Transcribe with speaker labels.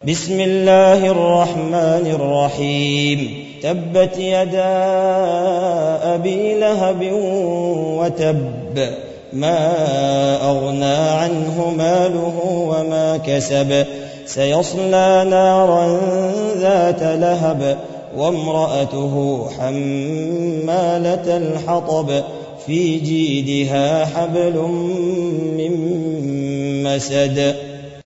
Speaker 1: بسم الله الرحمن الرحيم تبت يدا أبي لهب وتب ما أغنى عنه ماله وما كسب سيصلى نارا ذات لهب وامرأته حمالة الحطب في جيدها حبل من مسد